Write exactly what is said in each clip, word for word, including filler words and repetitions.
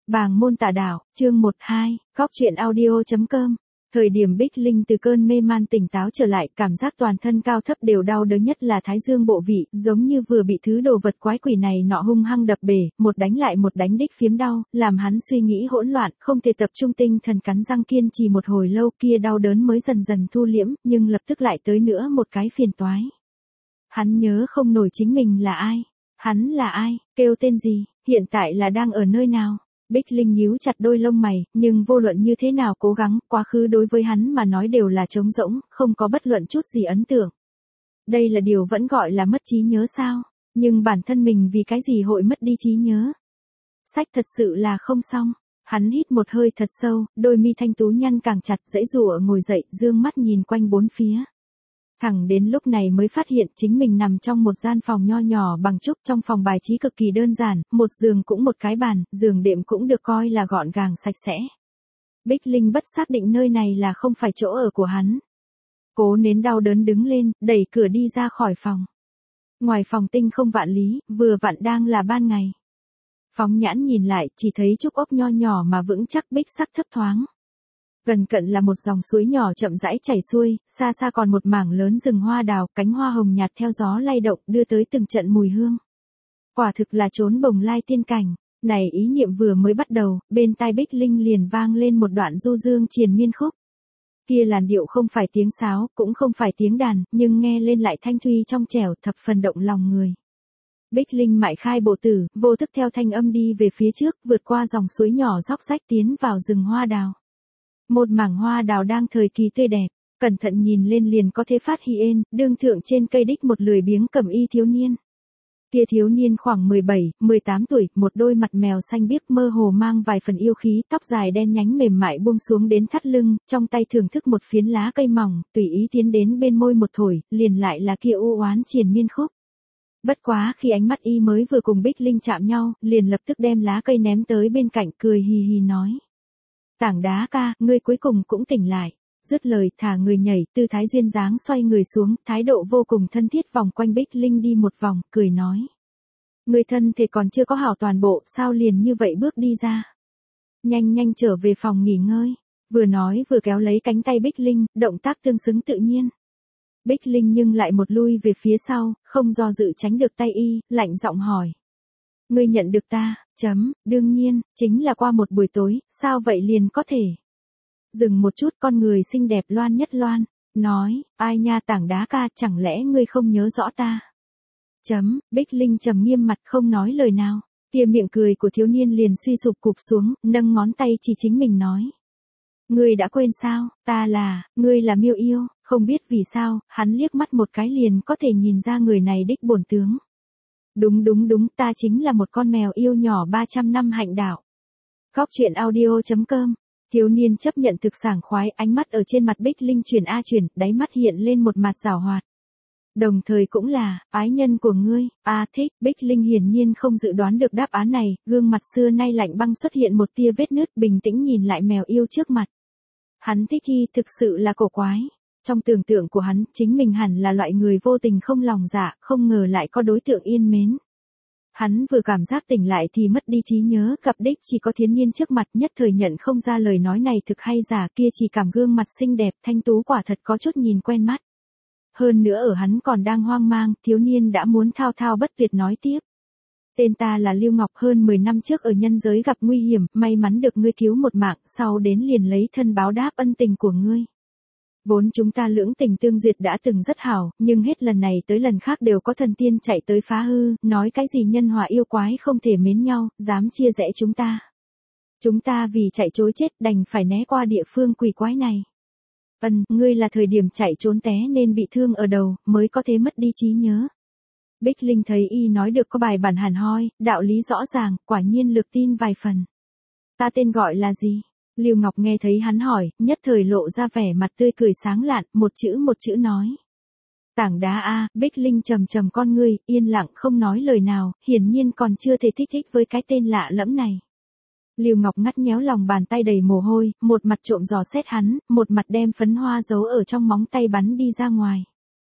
Bàng môn tà đạo, chương một hai, góc truyện audio.com. Thời điểm Bích Linh từ cơn mê man tỉnh táo trở lại, cảm giác toàn thân cao thấp đều đau đớn, nhất là thái dương bộ vị, giống như vừa bị thứ đồ vật quái quỷ này nọ hung hăng đập bể, một đánh lại một đánh đích phiếm đau, làm hắn suy nghĩ hỗn loạn, không thể tập trung tinh thần, cắn răng kiên trì một hồi lâu, kia đau đớn mới dần dần thu liễm, nhưng lập tức lại tới nữa một cái phiền toái. Hắn nhớ không nổi chính mình là ai, hắn là ai, kêu tên gì, hiện tại là đang ở nơi nào. Bích Linh nhíu chặt đôi lông mày, nhưng vô luận như thế nào cố gắng, quá khứ đối với hắn mà nói đều là trống rỗng, không có bất luận chút gì ấn tượng. Đây là điều vẫn gọi là mất trí nhớ sao? Nhưng bản thân mình vì cái gì hội mất đi trí nhớ? Sách thật sự là không xong. Hắn hít một hơi thật sâu, đôi mi thanh tú nhăn càng chặt, giãy giụa ngồi dậy, dương mắt nhìn quanh bốn phía. Thẳng đến lúc này mới phát hiện chính mình nằm trong một gian phòng nho nhỏ bằng trúc, trong phòng bài trí cực kỳ đơn giản, một giường cũng một cái bàn, giường đệm cũng được coi là gọn gàng sạch sẽ. Bích Linh bất xác định nơi này là không phải chỗ ở của hắn. Cố nén đau đớn đứng lên, đẩy cửa đi ra khỏi phòng. Ngoài phòng tinh không vạn lý, vừa vặn đang là ban ngày. Phóng nhãn nhìn lại, chỉ thấy trúc ốc nho nhỏ mà vững chắc, bích sắc thấp thoáng. Gần cận là một dòng suối nhỏ chậm rãi chảy xuôi, xa xa còn một mảng lớn rừng hoa đào, cánh hoa hồng nhạt theo gió lay động, đưa tới từng trận mùi hương. Quả thực là chốn bồng lai tiên cảnh. Này ý niệm vừa mới bắt đầu, bên tai Bích Linh liền vang lên một đoạn du dương triền miên khúc. Kia làn điệu không phải tiếng sáo, cũng không phải tiếng đàn, nhưng nghe lên lại thanh thuy trong trẻo, thập phần động lòng người. Bích Linh mại khai bộ tử, vô thức theo thanh âm đi về phía trước, vượt qua dòng suối nhỏ róc rách tiến vào rừng hoa đào. Một mảng hoa đào đang thời kỳ tươi đẹp, cẩn thận nhìn lên liền có thể phát hiện, đương thượng trên cây đích một lười biếng cẩm y thiếu niên. Kia thiếu niên khoảng mười bảy, mười tám tuổi, một đôi mặt mèo xanh biếc mơ hồ mang vài phần yêu khí, tóc dài đen nhánh mềm mại buông xuống đến thắt lưng, trong tay thưởng thức một phiến lá cây mỏng, tùy ý tiến đến bên môi một thổi, liền lại là kia u oán triền miên khúc. Bất quá khi ánh mắt y mới vừa cùng Bích Linh chạm nhau, liền lập tức đem lá cây ném tới bên cạnh, cười hì hì nói. Tảng đá ca, ngươi cuối cùng cũng tỉnh lại. Dứt lời, thả người nhảy, tư thái duyên dáng xoay người xuống, thái độ vô cùng thân thiết vòng quanh Bích Linh đi một vòng, cười nói. Người thân thể còn chưa có hảo toàn bộ, sao liền như vậy bước đi ra. Nhanh nhanh trở về phòng nghỉ ngơi. Vừa nói vừa kéo lấy cánh tay Bích Linh, động tác tương xứng tự nhiên. Bích Linh nhưng lại một lui về phía sau, không do dự tránh được tay y, lạnh giọng hỏi. Ngươi nhận được ta, chấm, đương nhiên, chính là qua một buổi tối, sao vậy liền có thể. Dừng một chút, con người xinh đẹp Loan Nhất Loan, nói, ai nha tảng đá ca, chẳng lẽ ngươi không nhớ rõ ta. Chấm, Bích Linh trầm nghiêm mặt không nói lời nào, kia miệng cười của thiếu niên liền suy sụp cụp xuống, nâng ngón tay chỉ chính mình nói. Ngươi đã quên sao, ta là, ngươi là Miêu Yêu, không biết vì sao, hắn liếc mắt một cái liền có thể nhìn ra người này đích bổn tướng. Đúng đúng đúng, ta chính là một con mèo yêu nhỏ ba trăm năm hạnh đạo. Góc truyện audio.com. Thiếu niên chấp nhận thực sảng khoái, ánh mắt ở trên mặt Bích Linh chuyển a chuyển, đáy mắt hiện lên một mặt giảo hoạt. Đồng thời cũng là, ái nhân của ngươi, a thích, Bích Linh hiển nhiên không dự đoán được đáp án này, gương mặt xưa nay lạnh băng xuất hiện một tia vết nứt, bình tĩnh nhìn lại mèo yêu trước mặt. Hắn thích chi thực sự là cổ quái. Trong tưởng tượng của hắn, chính mình hẳn là loại người vô tình không lòng dạ, không ngờ lại có đối tượng yên mến. Hắn vừa cảm giác tỉnh lại thì mất đi trí nhớ, gặp đích chỉ có thiếu niên trước mặt, nhất thời nhận không ra lời nói này thực hay giả, kia chỉ cảm gương mặt xinh đẹp thanh tú quả thật có chút nhìn quen mắt. Hơn nữa ở hắn còn đang hoang mang, thiếu niên đã muốn thao thao bất tuyệt nói tiếp. Tên ta là Lưu Ngọc, hơn mười năm trước ở nhân giới gặp nguy hiểm, may mắn được ngươi cứu một mạng, sau đến liền lấy thân báo đáp ân tình của ngươi. Vốn chúng ta lưỡng tình tương duyệt đã từng rất hảo, nhưng hết lần này tới lần khác đều có thần tiên chạy tới phá hư, nói cái gì nhân hòa yêu quái không thể mến nhau, dám chia rẽ chúng ta. Chúng ta vì chạy trối chết đành phải né qua địa phương quỷ quái này. Ân, ngươi là thời điểm chạy trốn té nên bị thương ở đầu, mới có thể mất đi trí nhớ. Bích Linh thấy y nói được có bài bản hẳn hoi, đạo lý rõ ràng, quả nhiên lược tin vài phần. Ta tên gọi là gì? Lưu Ngọc nghe thấy hắn hỏi, nhất thời lộ ra vẻ mặt tươi cười sáng lạn, một chữ một chữ nói. Tảng đá a, Bích Linh trầm trầm con ngươi, yên lặng không nói lời nào, hiển nhiên còn chưa thể thích thích với cái tên lạ lẫm này. Lưu Ngọc ngắt nhéo lòng bàn tay đầy mồ hôi, một mặt trộm dò xét hắn, một mặt đem phấn hoa giấu ở trong móng tay bắn đi ra ngoài.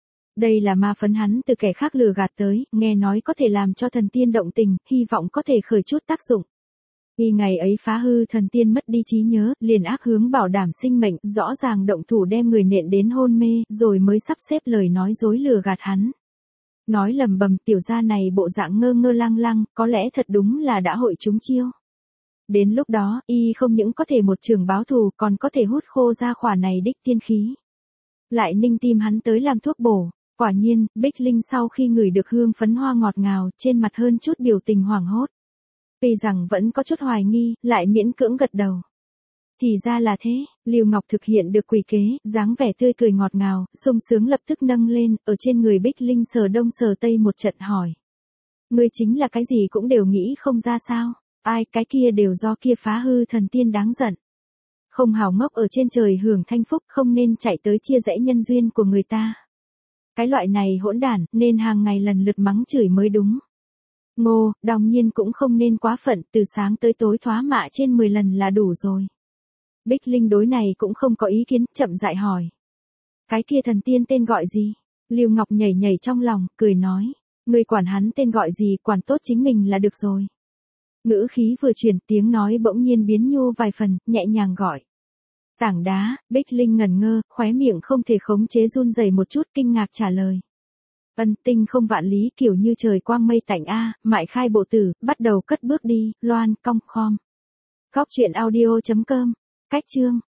Đây là ma phấn hắn từ kẻ khác lừa gạt tới, nghe nói có thể làm cho thần tiên động tình, hy vọng có thể khởi chút tác dụng. Y ngày ấy phá hư thần tiên mất đi trí nhớ, liền ác hướng bảo đảm sinh mệnh, rõ ràng động thủ đem người nện đến hôn mê, rồi mới sắp xếp lời nói dối lừa gạt hắn. Nói lầm bầm tiểu gia này bộ dạng ngơ ngơ lang lăng, có lẽ thật đúng là đã hội trúng chiêu. Đến lúc đó, y không những có thể một trường báo thù, còn có thể hút khô ra khỏa này đích tiên khí. Lại ninh tim hắn tới làm thuốc bổ. Quả nhiên, Bích Linh sau khi ngửi được hương phấn hoa ngọt ngào, trên mặt hơn chút biểu tình hoảng hốt. Vì rằng vẫn có chút hoài nghi, lại miễn cưỡng gật đầu. Thì ra là thế, Lưu Ngọc thực hiện được quỷ kế, dáng vẻ tươi cười ngọt ngào, sung sướng lập tức nâng lên, ở trên người Bích Linh sờ đông sờ tây một trận hỏi. Ngươi chính là cái gì cũng đều nghĩ không ra sao, ai cái kia đều do kia phá hư thần tiên đáng giận. Không hào ngốc ở trên trời hưởng thanh phúc, không nên chạy tới chia rẽ nhân duyên của người ta. Cái loại này hỗn đản, nên hàng ngày lần lượt mắng chửi mới đúng. Ngô, đương nhiên cũng không nên quá phận, từ sáng tới tối thoá mạ trên mười lần là đủ rồi. Bích Linh đối này cũng không có ý kiến, chậm rãi hỏi. Cái kia thần tiên tên gọi gì? Lưu Ngọc nhảy nhảy trong lòng, cười nói. Người quản hắn tên gọi gì, quản tốt chính mình là được rồi. Ngữ khí vừa chuyển, tiếng nói bỗng nhiên biến nhu vài phần, nhẹ nhàng gọi. Tảng đá. Bích Linh ngẩn ngơ, khóe miệng không thể khống chế run rẩy một chút, kinh ngạc trả lời. Ân tinh không vạn lý, kiểu như trời quang mây tạnh a, mại khai bộ tử, bắt đầu cất bước đi, loan, cong khom. Góc truyện audio chấm com. Cách chương.